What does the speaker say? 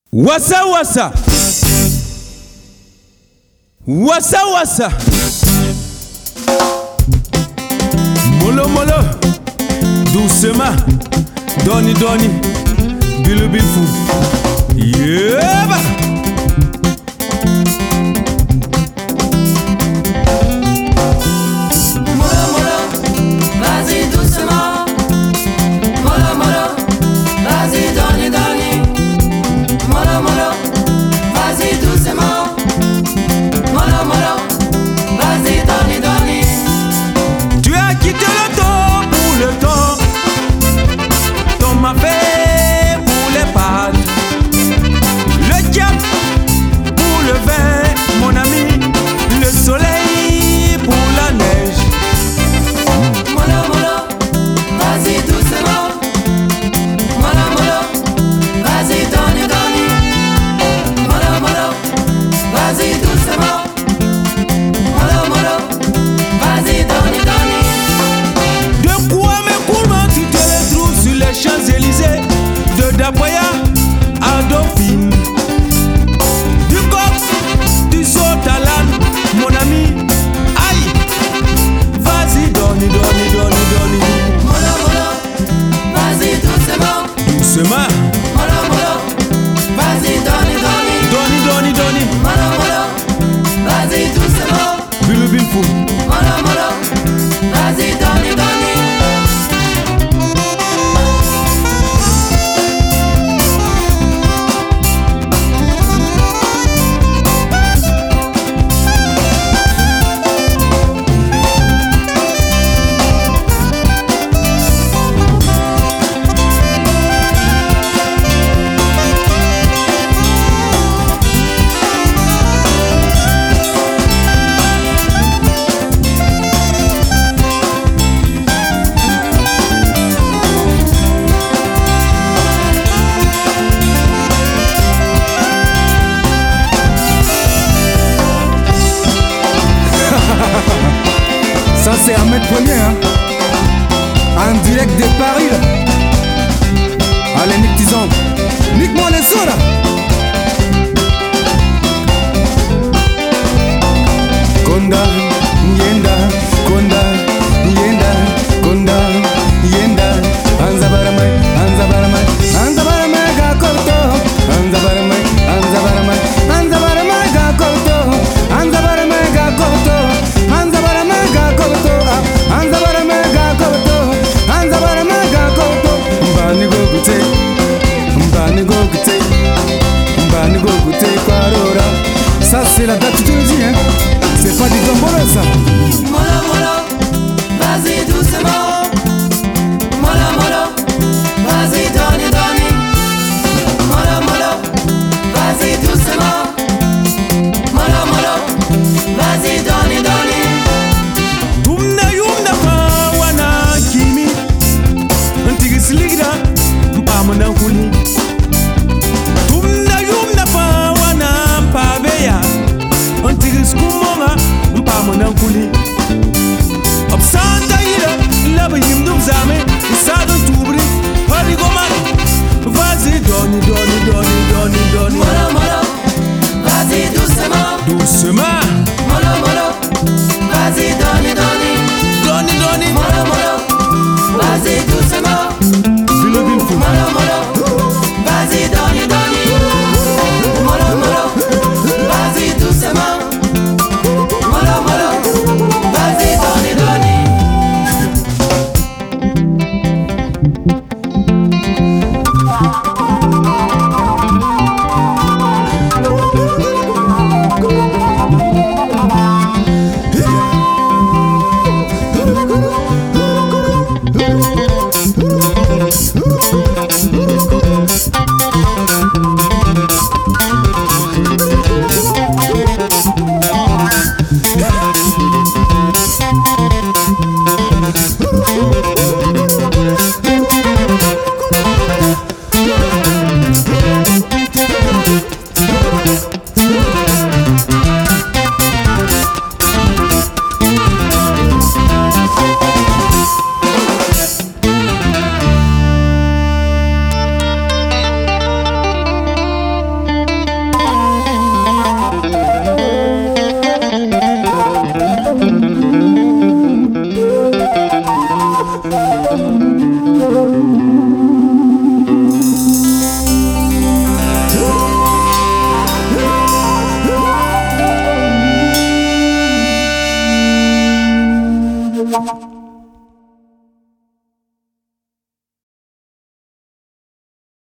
Wassa wassa, wassa wassa, molo molo, doucement, doni doni, bilu bilfou, yeba. Molo molo, vas-y doucement. Molo molo, vas-y doni doni. Molo molo, vas-y doucement. Molo molo, vas-y doni doni. Tu as quitté le temps pour le temps, ton mafé pour les pattes, le cap pour le vin, mon ami, le soleil pour la neige. Molo molo, vas-y doucement. Molo molo, vas-y doni doni. Molo molo, vas-y doucement. Molo molo, vas-y doni doni. De quoi mes courants tu te retrouves sur les Champs-Élysées, de Daboya à Dauphine. Du coq, tu sautes à l'âne, mon ami. Aïe, vas-y, doni, doni, doni, doni. Molo molo, vas-y doucement. Doucement, Molo molo, vas-y doni doni. doni, doni, doni. Molo molo, vas-y doucement. Bilu bilfou. Molo molo, vas-y doni doni. Ça c'est Ahmed Premier hein. En direct de Paris là. Allez nique Tizan, nique-moi les sons là. Konda, yenda, konda, yenda, konda, yenda. Anzabaramai, anzabaramai, anzabaramai ga korto. Anzabaramai, anzabaramai, anzabaramai ga korto. Anzabaramai ga korto. Anzabaramai ga korto. Anzabaramai ga korto. Anzabaramai ga korto. Mbani go gute, mbani go gute, mbani go gute kwarora. Ça c'est la date de dis hein. C'est pas du gambolo ça. Molo molo, vas-y doucement. Molo molo, vas-y doni doni. Molo molo, vas-y doucement. Molo molo, vas-y doni doni. Tumna yumna fa wana kimi, ntigi siligra, mpamuna kuli. Tumna yumna fa wana paveya, ntigi skumonga, mpamuna kuli. Obsanta ira, laba yimdum zame, isado tubri, hadi goman. Vas-y, doni, doni, doni, doni, doni. Molo molo, vas-y doucement. Doucement, Molo molo, vas-y doni doni. doni, doni. Molo molo, vas-y doucement. Bilu bilfou. Molo molo, vas-y doni doni. Molo molo, vas-y doucement. Molo molo, vas-y doni doni. Thank you.